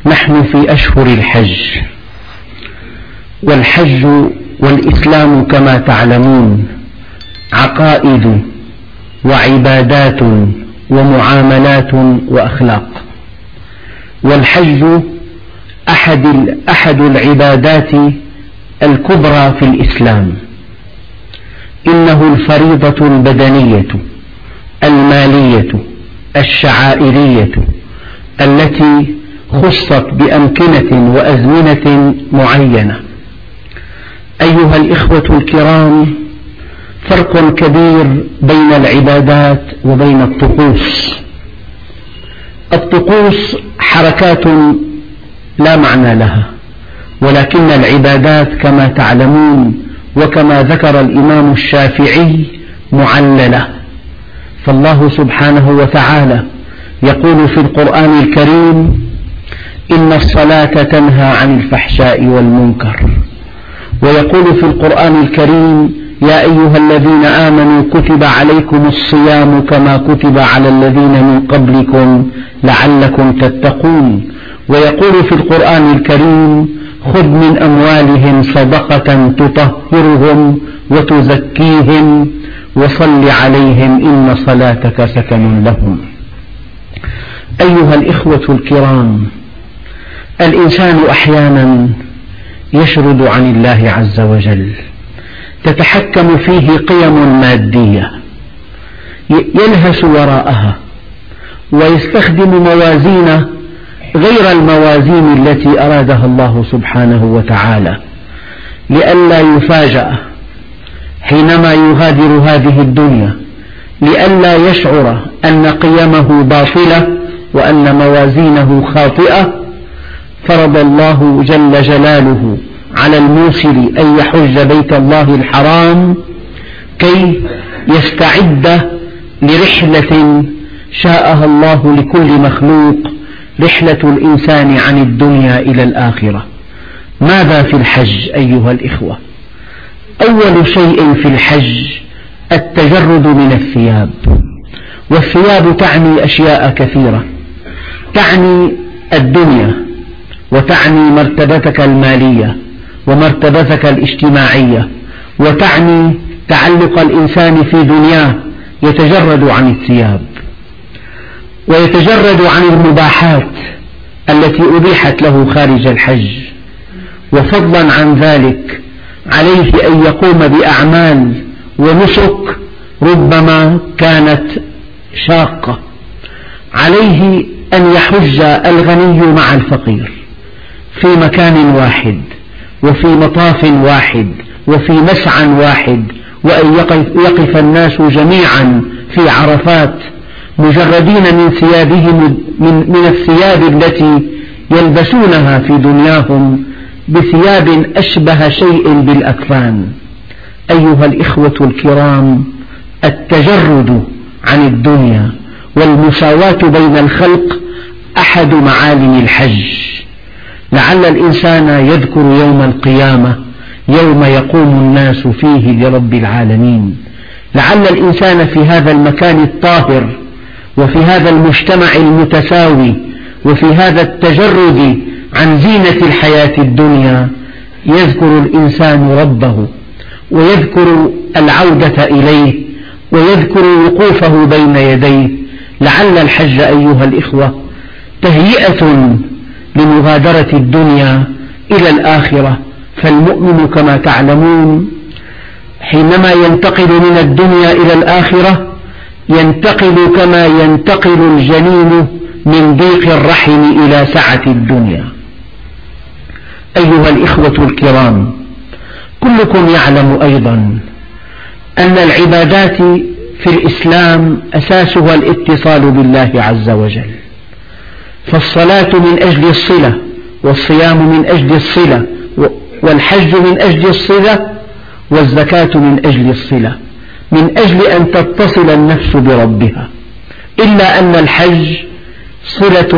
نحن في أشهر الحج، والحج والإسلام كما تعلمون عقائد وعبادات ومعاملات وأخلاق. والحج أحد العبادات الكبرى في الإسلام، إنه الفريضة البدنية المالية الشعائرية التي خصت بأمكنة وأزمنة معينة. أيها الإخوة الكرام، فرق كبير بين العبادات وبين الطقوس. الطقوس حركات لا معنى لها، ولكن العبادات كما تعلمون وكما ذكر الإمام الشافعي معللة. فالله سبحانه وتعالى يقول في القرآن الكريم: إن الصلاة تنهى عن الفحشاء والمنكر. ويقول في القرآن الكريم: يا أيها الذين آمنوا كتب عليكم الصيام كما كتب على الذين من قبلكم لعلكم تتقون. ويقول في القرآن الكريم: خذ من أموالهم صدقة تطهرهم وتزكيهم وصل عليهم إن صلاتك سكن لهم. أيها الإخوة الكرام، الإنسان أحيانا يشرد عن الله عز وجل، تتحكم فيه قيم مادية يلهث وراءها ويستخدم موازين غير الموازين التي أرادها الله سبحانه وتعالى، لئلا يفاجأ حينما يغادر هذه الدنيا، لئلا يشعر أن قيمه باطلة وأن موازينه خاطئة. فرض الله جل جلاله على الموسر أن يحج بيت الله الحرام كي يستعد لرحلة شاءها الله لكل مخلوق، رحلة الإنسان عن الدنيا إلى الآخرة. ماذا في الحج أيها الإخوة؟ أول شيء في الحج التجرد من الثياب. والثياب تعني أشياء كثيرة، تعني الدنيا، وتعني مرتبتك المالية ومرتبتك الاجتماعية، وتعني تعلق الإنسان في دنياه، يتجرد عن الثياب ويتجرد عن المباحات التي أبيحت له خارج الحج. وفضلا عن ذلك عليه أن يقوم بأعمال ونسك ربما كانت شاقة. عليه أن يحج الغني مع الفقير في مكان واحد وفي مطاف واحد وفي مسعى واحد، وأن يقف الناس جميعا في عرفات مجردين من ثيابهم من الثياب التي يلبسونها في دنياهم بثياب أشبه شيء بالأكفان. أيها الإخوة الكرام، التجرد عن الدنيا والمساواة بين الخلق أحد معالم الحج. لعل الإنسان يذكر يوم القيامة، يوم يقوم الناس فيه لرب العالمين. لعل الإنسان في هذا المكان الطاهر وفي هذا المجتمع المتساوي وفي هذا التجرد عن زينة الحياة الدنيا يذكر الإنسان ربه، ويذكر العودة إليه، ويذكر وقوفه بين يديه. لعل الحج أيها الإخوة تهيئة لمغادرة الدنيا إلى الآخرة. فالمؤمن كما تعلمون حينما ينتقل من الدنيا إلى الآخرة ينتقل كما ينتقل الجنين من ضيق الرحم إلى سعة الدنيا. أيها الإخوة الكرام، كلكم يعلم أيضا أن العبادات في الإسلام أساسها الاتصال بالله عز وجل. فالصلاة من أجل الصلة، والصيام من أجل الصلة، والحج من أجل الصلة، والزكاة من أجل الصلة، من أجل أن تتصل النفس بربها. إلا أن الحج صلة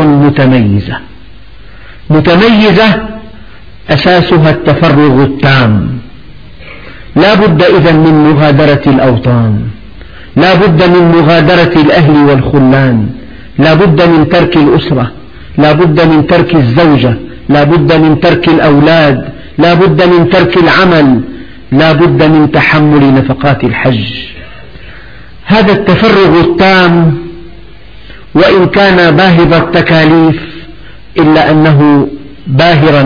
متميزة أساسها التفرغ التام. لا بد إذن من مغادرة الأوطان، لا بد من مغادرة الأهل والخلان، لا بد من ترك الأسرة، لا بد من ترك الزوجة، لا بد من ترك الأولاد، لا بد من ترك العمل، لا بد من تحمل نفقات الحج. هذا التفرغ التام وإن كان باهظ التكاليف إلا أنه باهر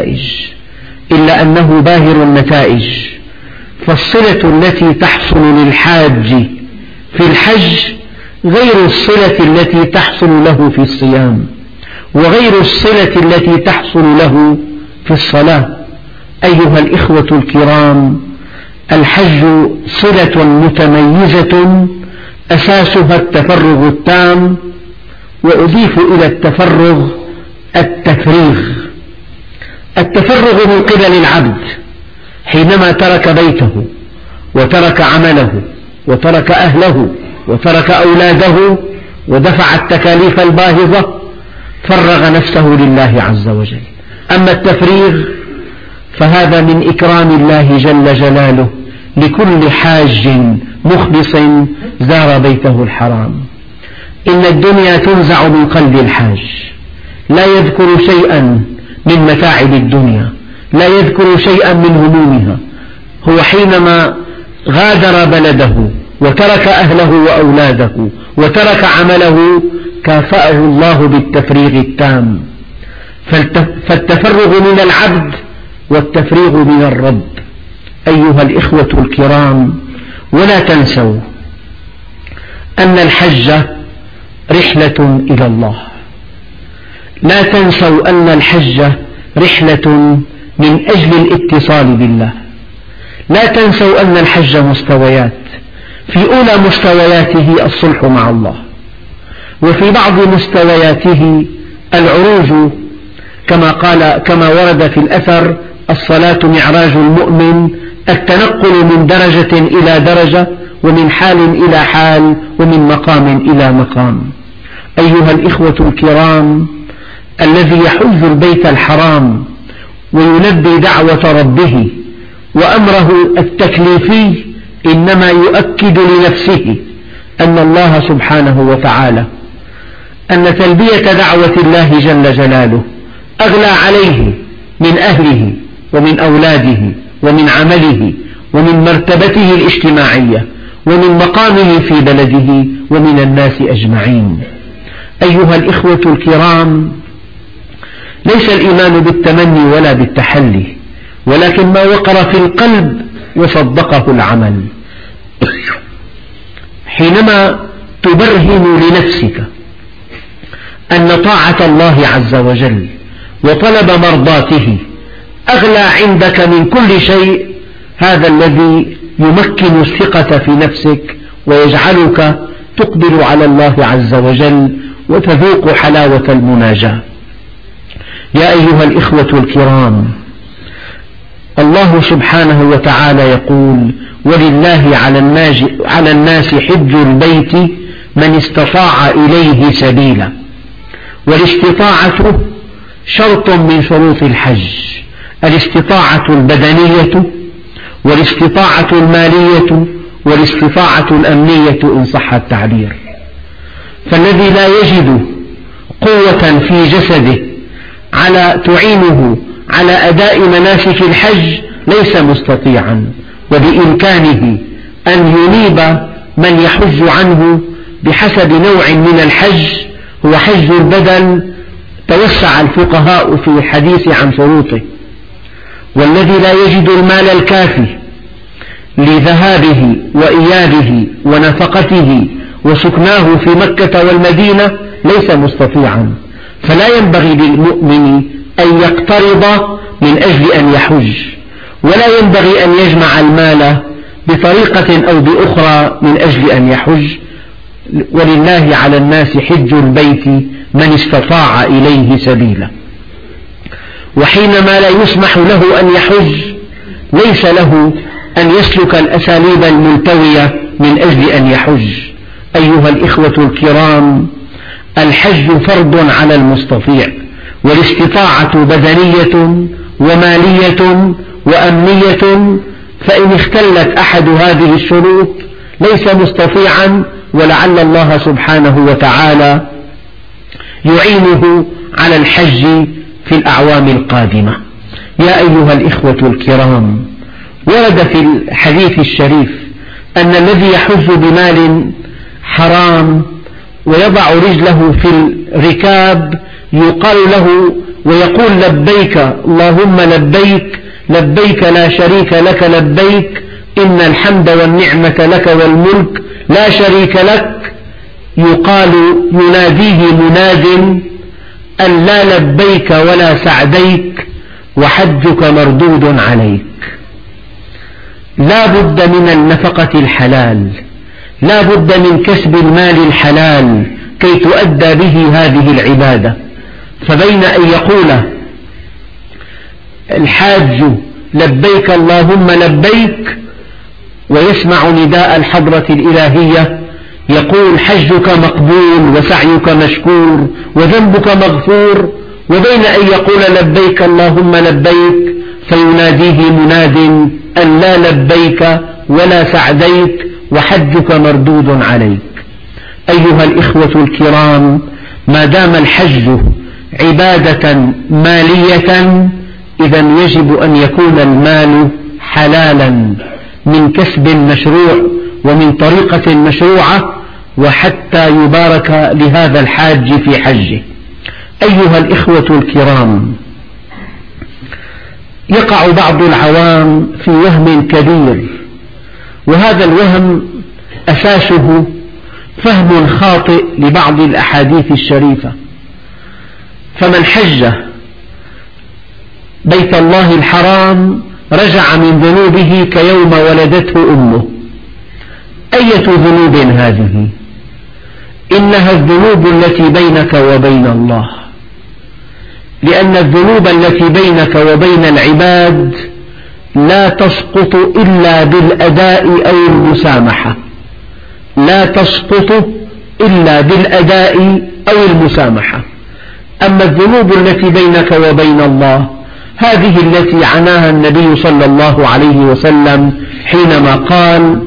النتائج، فالصلة التي تحصل للحاج في الحج غير الصلة التي تحصل له في الصيام، وغير الصلة التي تحصل له في الصلاة. أيها الإخوة الكرام، الحج صلة متميزة أساسها التفرغ التام، وأضيف إلى التفرغ التفرغ من قبل العبد حينما ترك بيته وترك عمله وترك أهله وترك أولاده ودفع التكاليف الباهظة، فرغ نفسه لله عز وجل. أما التفريغ فهذا من إكرام الله جل جلاله لكل حاج مخلص زار بيته الحرام. إن الدنيا تنزع من قلب الحاج، لا يذكر شيئا من متاعب الدنيا، لا يذكر شيئا من همومها. هو حينما غادر بلده وترك أهله وأولاده وترك عمله كافأه الله بالتفريغ التام. فالتفرغ من العبد والتفريغ من الرب. أيها الإخوة الكرام، ولا تنسوا أن الحج رحلة إلى الله، لا تنسوا أن الحج رحلة من أجل الاتصال بالله. لا تنسوا أن الحج مستويات، في أولى مستوياته الصلح مع الله، وفي بعض مستوياته العروج كما ورد في الأثر: الصلاة معراج المؤمن، التنقل من درجة إلى درجة، ومن حال إلى حال، ومن مقام إلى مقام. أيها الإخوة الكرام، الذي يحج البيت الحرام ويلبي دعوة ربه وأمره التكليفي إنما يؤكد لنفسه أن الله سبحانه وتعالى، أن تلبية دعوة الله جل جلاله أغلى عليه من أهله ومن أولاده ومن عمله ومن مرتبته الاجتماعية ومن مقامه في بلده ومن الناس أجمعين. أيها الإخوة الكرام، ليس الإيمان بالتمني ولا بالتحلي، ولكن ما وقر في القلب وصدقه العمل. حينما تبرهن لنفسك أن طاعة الله عز وجل وطلب مرضاته أغلى عندك من كل شيء، هذا الذي يمكن الثقة في نفسك ويجعلك تقبل على الله عز وجل وتذوق حلاوة المناجاة. يا أيها الإخوة الكرام، الله سبحانه وتعالى يقول: ولله على الناس حج البيت من استطاع إليه سبيلا. والاستطاعة شرط من شروط الحج، الاستطاعة البدنية والاستطاعة المالية والاستطاعة الأمنية إن صح التعبير. فالذي لا يجد قوة في جسده تعينه على أداء مناسك الحج ليس مستطيعا، وبإمكانه أن ينيب من يحج عنه بحسب نوع من الحج. هو حج البدن توسع الفقهاء في الحديث عن شروطه. والذي لا يجد المال الكافي لذهابه وإيابه ونفقته وسكناه في مكة والمدينة ليس مستطيعا، فلا ينبغي للمؤمن أن يقترض من أجل أن يحج، ولا ينبغي أن يجمع المال بطريقة أو بأخرى من أجل أن يحج. ولله على الناس حج البيت من استطاع إليه سبيلا. وحينما لا يسمح له أن يحج ليس له أن يسلك الأساليب الملتوية من أجل أن يحج. أيها الإخوة الكرام، الحج فرض على المستطيع، والاستطاعة بدنية ومالية وأمنية، فإن اختلت أحد هذه الشروط ليس مستطيعا، ولعل الله سبحانه وتعالى يعينه على الحج في الأعوام القادمة. يا أيها الإخوة الكرام، ورد في الحديث الشريف أن الذي يحج بمال حرام ويضع رجله في الركاب يقال له ويقول لبيك اللهم لبيك لبيك لا شريك لك لبيك إن الحمد والنعمة لك والملك لا شريك لك، يقال يناديه مناد أن لا لبيك ولا سعديك وحجك مردود عليك. لا بد من النفقة الحلال، لا بد من كسب المال الحلال كي تؤدى به هذه العبادة. فبين أن يقول الحاج لبيك اللهم لبيك ويسمع نداء الحضرة الإلهية يقول حجك مقبول وسعيك مشكور وذنبك مغفور، وبين أن يقول لبيك اللهم لبيك فيناديه مناد أن لا لبيك ولا سعديك وحجك مردود عليك. أيها الإخوة الكرام، ما دام الحج عبادة مالية إذن يجب أن يكون المال حلالا من كسب مشروع ومن طريقة مشروعة، وحتى يبارك لهذا الحاج في حجه. أيها الإخوة الكرام، يقع بعض العوام في وهم كبير، وهذا الوهم أساسه فهم خاطئ لبعض الأحاديث الشريفة. فمن حج بيت الله الحرام رجع من ذنوبه كيوم ولدته أمه. أية ذنوب هذه؟ إنها الذنوب التي بينك وبين الله، لأن الذنوب التي بينك وبين العباد لا تسقط إلا بالأداء أو المسامحة، لا تسقط إلا بالأداء أو المسامحة. أما الذنوب التي بينك وبين الله هذه التي عناها النبي صلى الله عليه وسلم حينما قال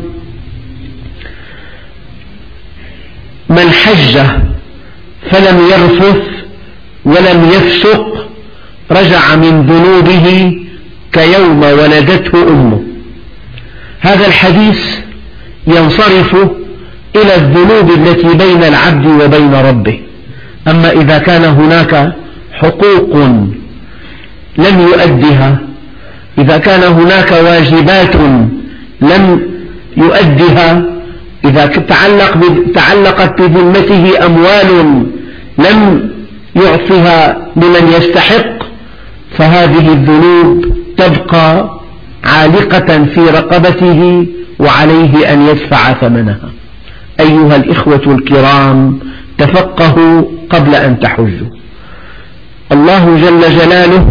من حج فلم يرفث ولم يفسق رجع من ذنوبه كيوم ولدته أمه. هذا الحديث ينصرف إلى الذنوب التي بين العبد وبين ربه. أما إذا كان هناك حقوق لم يؤدها، إذا كان هناك واجبات لم يؤدها، إذا تعلقت بذمته أموال لم يعطها لمن يستحق، فهذه الذنوب تبقى عالقة في رقبته وعليه أن يدفع ثمنها. أيها الإخوة الكرام، تفقهوا قبل أن تحجوا. الله جل جلاله،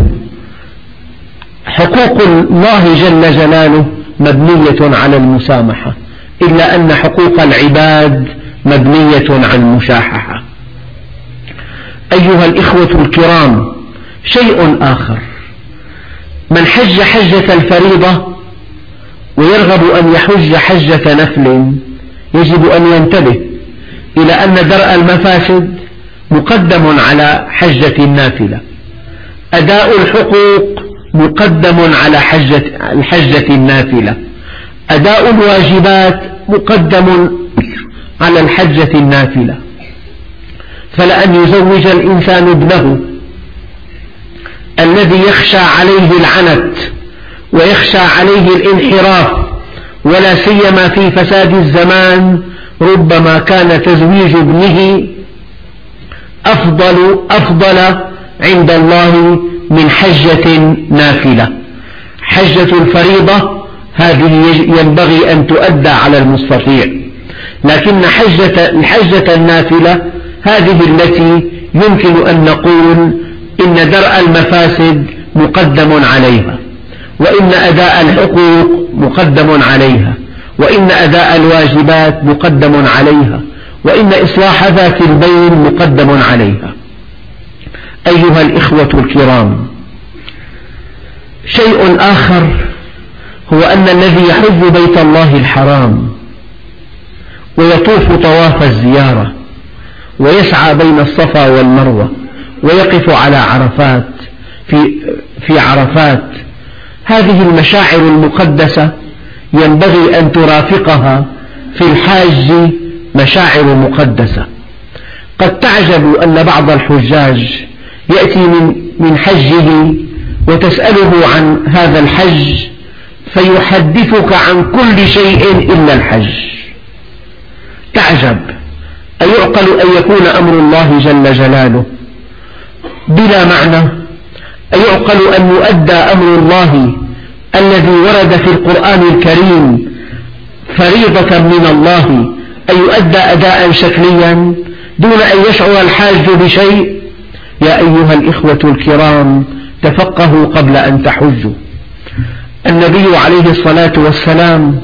حقوق الله جل جلاله مبنية على المسامحة، إلا أن حقوق العباد مبنية على المشاححة. أيها الإخوة الكرام، شيء آخر، من حج حجة الفريضة ويرغب أن يحج حجة نفل يجب أن ينتبه إلى أن درء المفاسد مقدم على حجة النافلة، أداء الحقوق مقدم على الحجة النافلة، أداء الواجبات مقدم على الحجة النافلة. فلأن يزوج الإنسان ابنه الذي يخشى عليه العنت ويخشى عليه الانحراف، ولا سيما في فساد الزمان، ربما كان تزويج ابنه أفضل عند الله من حجة نافلة. حجة الفريضة هذه ينبغي أن تؤدى على المستطيع، لكن الحجة النافلة هذه التي يمكن أن نقول إن درء المفاسد مقدم عليها، وإن أداء الحقوق مقدم عليها، وإن أداء الواجبات مقدم عليها، وإن إصلاح ذات البين مقدم عليها. أيها الإخوة الكرام، شيء آخر هو أن الذي يحج بيت الله الحرام ويطوف طواف الزيارة ويسعى بين الصفا والمروة ويقف على عرفات في عرفات. هذه المشاعر المقدسة ينبغي أن ترافقها في الحاج مشاعر مقدسة. قد تعجب أن بعض الحجاج يأتي من حجه وتسأله عن هذا الحج فيحدثك عن كل شيء إلا الحج. تعجب، أيعقل أن يكون أمر الله جل جلاله بلا معنى؟ أيعقل أن يؤدى أمر الله الذي ورد في القرآن الكريم فريضة من الله أن يؤدى أداء شكليا دون أن يشعر الحاج بشيء؟ يا أيها الإخوة الكرام، تفقهوا قبل أن تحجوا. النبي عليه الصلاة والسلام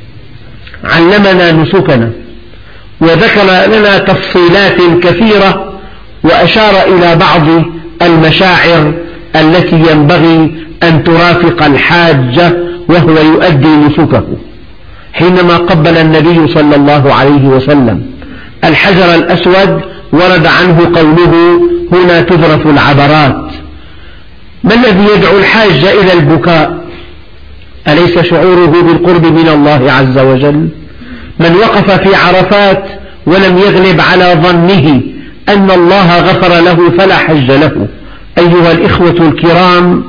علمنا نسكنا وذكر لنا تفصيلات كثيرة وأشار إلى بعض المشاعر التي ينبغي أن ترافق الحاج وهو يؤدي نسكه. حينما قبل النبي صلى الله عليه وسلم الحجر الأسود ورد عنه قوله: هنا تذرف العبرات. ما الذي يدعو الحاج إلى البكاء؟ أليس شعوره بالقرب من الله عز وجل؟ من وقف في عرفات ولم يغلب على ظنه أن الله غفر له فلا حج له. أيها الإخوة الكرام،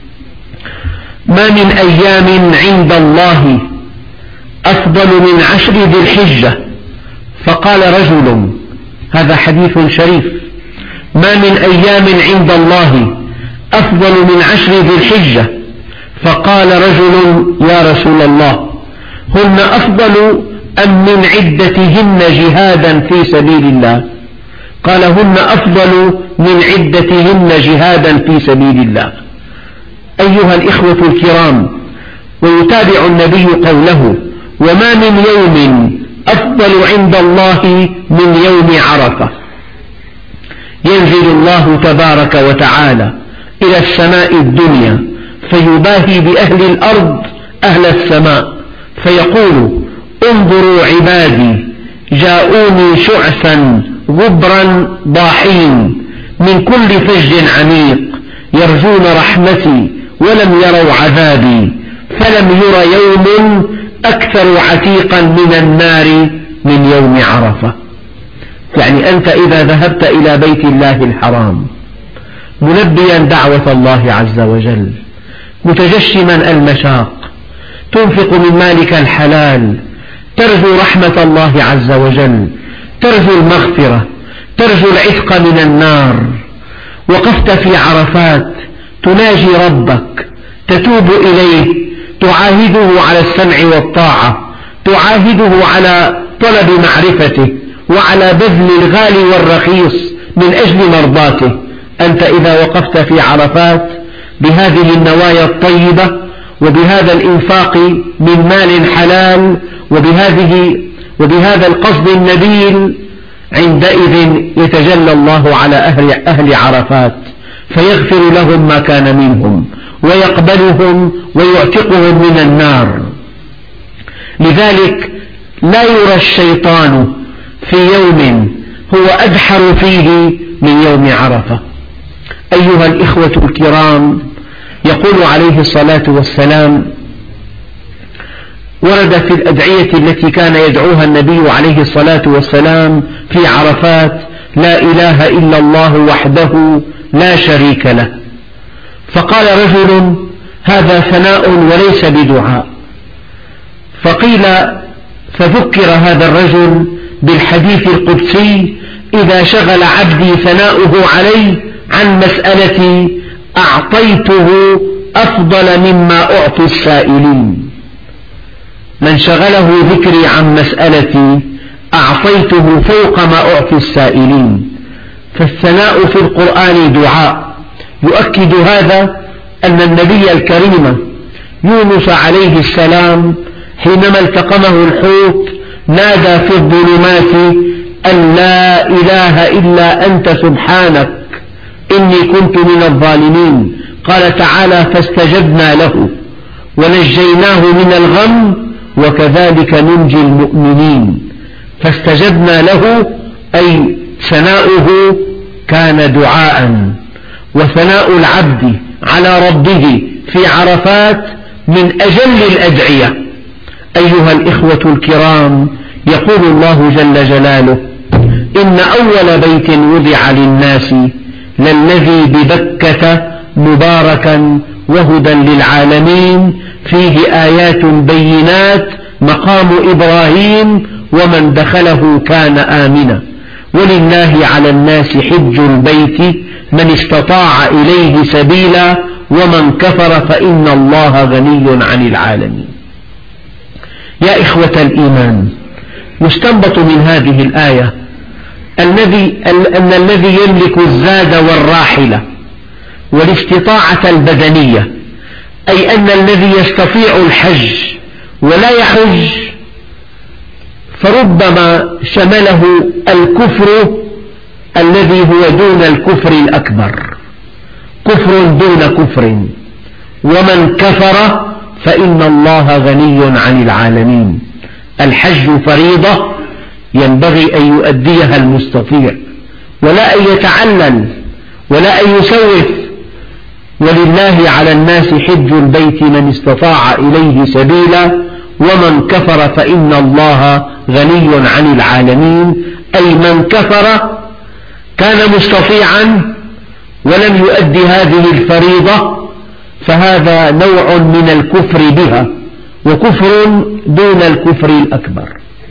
ما من أيام عند الله أفضل من 10 ذي الحجة. فقال رجل، هذا حديث شريف: ما من أيام عند الله أفضل من 10 ذي الحجة. فقال رجل: يا رسول الله، هن أفضل أم من عدتهن جهادا في سبيل الله؟ قال: هن أفضل من عدتهن جهادا في سبيل الله. أيها الإخوة الكرام، ويتابع النبي قوله: وما من يوم أفضل عند الله من يوم عرفة. ينزل الله تبارك وتعالى إلى السماء الدنيا فيباهي بأهل الأرض أهل السماء فيقول: انظروا عبادي جاءوني شعثا غبرا ضاحين من كل فج عميق يرجون رحمتي ولم يروا عذابي، فلم ير يوم أكثر عتيقا من النار من يوم عرفة. يعني أنت إذا ذهبت إلى بيت الله الحرام ملبيا دعوة الله عز وجل، متجشما المشاق، تنفق من مالك الحلال، ترجو رحمة الله عز وجل، ترجو المغفرة، ترجو العتق من النار، وقفت في عرفات تناجي ربك، تتوب إليه، تعاهده على السمع والطاعة، تعاهده على طلب معرفته وعلى بذل الغالي والرخيص من أجل مرضاته. أنت إذا وقفت في عرفات بهذه النوايا الطيبة وبهذا الإنفاق من مال حلال وبهذا القصد النبيل، عندئذ يتجلى الله على أهل عرفات فيغفر لهم ما كان منهم ويقبلهم ويعتقهم من النار. لذلك لا يرى الشيطان في يوم هو أدحر فيه من يوم عرفة. أيها الإخوة الكرام، يقول عليه الصلاة والسلام: ورد في الأدعية التي كان يدعوها النبي عليه الصلاة والسلام في عرفات: لا إله إلا الله وحده لا شريك له. فقال رجل: هذا ثناء وليس بدعاء. فذكر هذا الرجل بالحديث القدسي: إذا شغل عبدي ثناؤه علي عن مسألتي أعطيته أفضل مما أعطي السائلين. من شغله ذكري عن مسألتي أعطيته فوق ما أعطي السائلين. فالثناء في القرآن دعاء. يؤكد هذا أن النبي الكريم يونس عليه السلام حينما التقمه الحوت نادى في الظلمات أن لا إله إلا أنت سبحانك إني كنت من الظالمين. قال تعالى: فاستجبنا له ونجيناه من الغم وكذلك ننجي المؤمنين. فاستجبنا له أي ثناؤه كان دعاء وثناء العبد على ربه في عرفات من أجل الأدعية. أيها الإخوة الكرام، يقول الله جل جلاله: إن أول بيت وضع للناس للذي ببكة مباركا وهدى للعالمين فيه آيات بينات مقام إبراهيم ومن دخله كان آمنا ولله على الناس حج البيت من استطاع إليه سبيلا ومن كفر فإن الله غني عن العالمين. يا إخوة الإيمان، يستنبط من هذه الآية أن الذي يملك الزاد والراحلة والاستطاعة البدنية، أي أن الذي يستطيع الحج ولا يحج فربما شمله الكفر الذي هو دون الكفر الأكبر، كفر دون كفر، ومن كفر فإن الله غني عن العالمين. الحج فريضة ينبغي أن يؤديها المستطيع، ولا أن يتعلل ولا أن يسوف. ولله على الناس حج البيت من استطاع إليه سبيلا ومن كفر فإن الله غني عن العالمين. أي من كفر كان مستطيعا ولم يؤدي هذه الفريضة فهذا نوع من الكفر بها، وكفر دون الكفر الأكبر.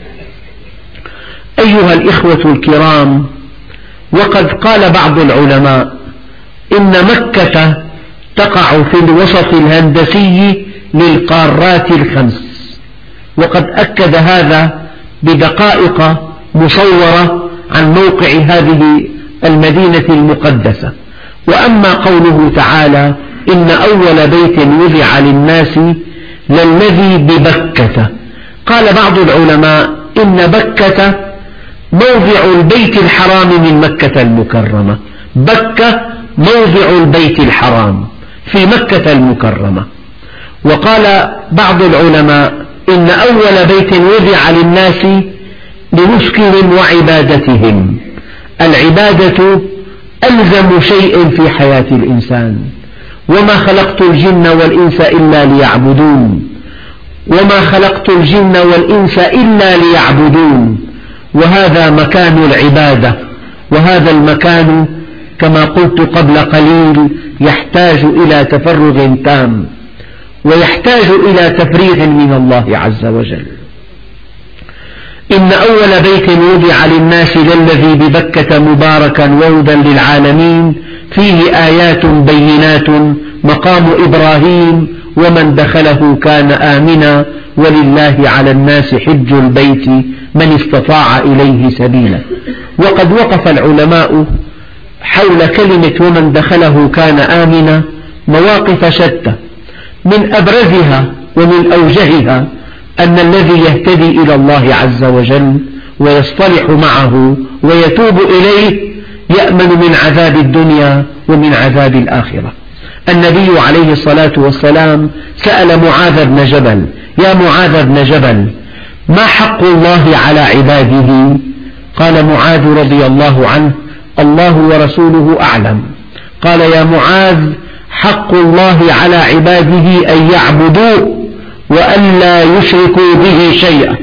أيها الإخوة الكرام، وقد قال بعض العلماء إن مكة تقع في الوسط الهندسي للقارات الخمس، وقد أكد هذا بدقائق مصورة عن موقع هذه المدينة المقدسة. وأما قوله تعالى: إن أول بيت وضع للناس للذي ببكة، قال بعض العلماء إن بكة موضع البيت الحرام من مكة المكرمة، بكة موضع البيت الحرام في مكة المكرمة. وقال بعض العلماء إن أول بيت وضع للناس لنسكهم وعبادتهم. العبادة ألزم شيء في حياة الإنسان، وما خلقت الجن والإنس إلا ليعبدون، وما خلقت الجن والإنس إلا ليعبدون. وهذا مكان العبادة، وهذا المكان كما قلت قبل قليل يحتاج إلى تفرغ تام، ويحتاج إلى تفريغ من الله عز وجل. إن أول بيت وضع للناس للذي ببكة مباركا وهدى للعالمين فيه آيات بينات مقام إبراهيم ومن دخله كان آمنا ولله على الناس حج البيت من استطاع إليه سبيلا. وقد وقف العلماء حول كلمة ومن دخله كان آمنا مواقف شتى، من أبرزها ومن أوجهها أن الذي يهتدي إلى الله عز وجل ويصطلح معه ويتوب إليه يأمن من عذاب الدنيا ومن عذاب الآخرة. النبي عليه الصلاة والسلام سأل معاذ بن جبل: يا معاذ بن جبل، ما حق الله على عباده؟ قال معاذ رضي الله عنه: الله ورسوله أعلم. قال: يا معاذ، حق الله على عباده أن يعبدوه وأن لا يشركوا به شيئا.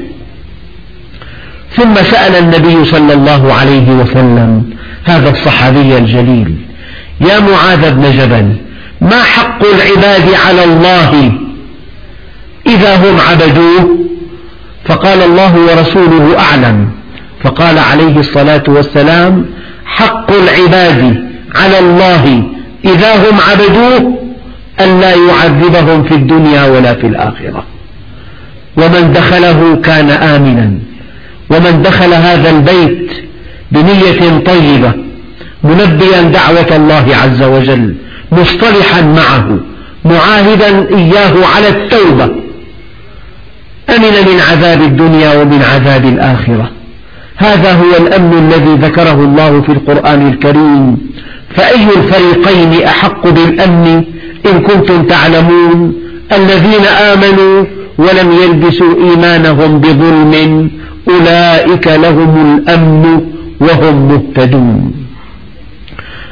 ثم سأل النبي صلى الله عليه وسلم هذا الصحابي الجليل: يا معاذ بن جبل، ما حق العباد على الله إذا هم عبدوه؟ فقال: الله ورسوله أعلم. فقال عليه الصلاة والسلام: حق العباد على الله إذا هم عبدوه أن لا يعذبهم في الدنيا ولا في الآخرة. ومن دخله كان آمنا. ومن دخل هذا البيت بنية طيبة منبيا دعوة الله عز وجل مصطلحا معه معاهدا إياه على التوبة أمن من عذاب الدنيا ومن عذاب الآخرة. هذا هو الأمن الذي ذكره الله في القرآن الكريم. فأي الفريقين أحق بالأمن إن كنتم تعلمون؟ الذين آمنوا ولم يلبسوا إيمانهم بظلم أولئك لهم الأمن وهم مهتدون.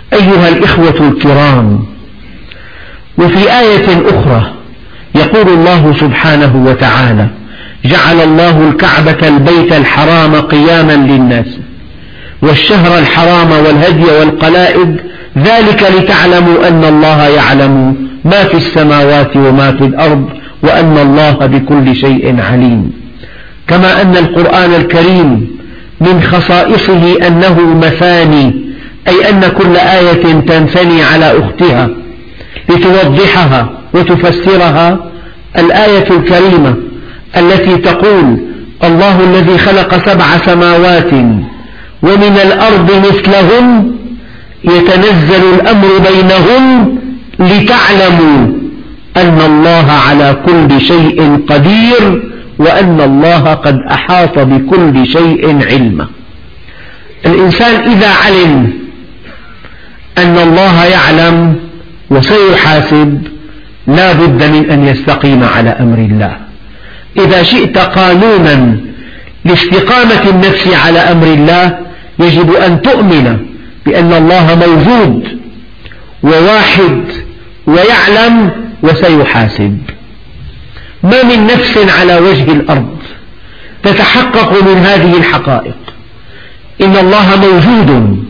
أيها الإخوة الكرام، وفي آية أخرى يقول الله سبحانه وتعالى: جعل الله الكعبة البيت الحرام قياما للناس والشهر الحرام والهدي والقلائد ذلك لتعلموا أن الله يعلم ما في السماوات وما في الأرض وأن الله بكل شيء عليم. كما أن القرآن الكريم من خصائصه أنه مثاني، أي أن كل آية تنثني على أختها لتوضحها وتفسرها. الآية الكريمة التي تقول: الله الذي خلق 7 سماوات ومن الأرض مثلهن يتنزل الأمر بينهن لتعلموا أن الله على كل شيء قدير وأن الله قد أحاط بكل شيء علما. الإنسان إذا علم أن الله يعلم وسيحاسب لا بد من أن يستقيم على أمر الله. إذا شئت قانونا لاستقامة النفس على أمر الله يجب أن تؤمن بأن الله موجود وواحد ويعلم وسيحاسب. ما من نفس على وجه الأرض تتحقق من هذه الحقائق: إن الله موجود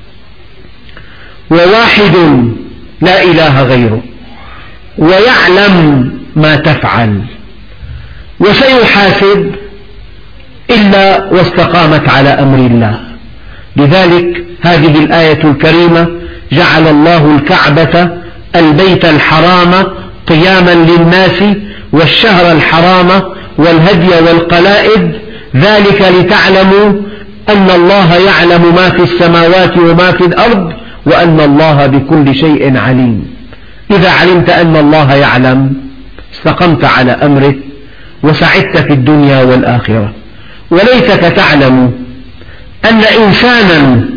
وواحد لا إله غيره ويعلم ما تفعل وسيحاسب إلا واستقامت على أمر الله. لذلك هذه الآية الكريمة: جعل الله الكعبة البيت الحرام قياما للناس والشهر الحرام والهدي والقلائد ذلك لتعلموا أن الله يعلم ما في السماوات وما في الأرض وأن الله بكل شيء عليم. إذا علمت أن الله يعلم استقمت على أمره وسعدت في الدنيا والآخرة. وليتك تعلم أن إنسانا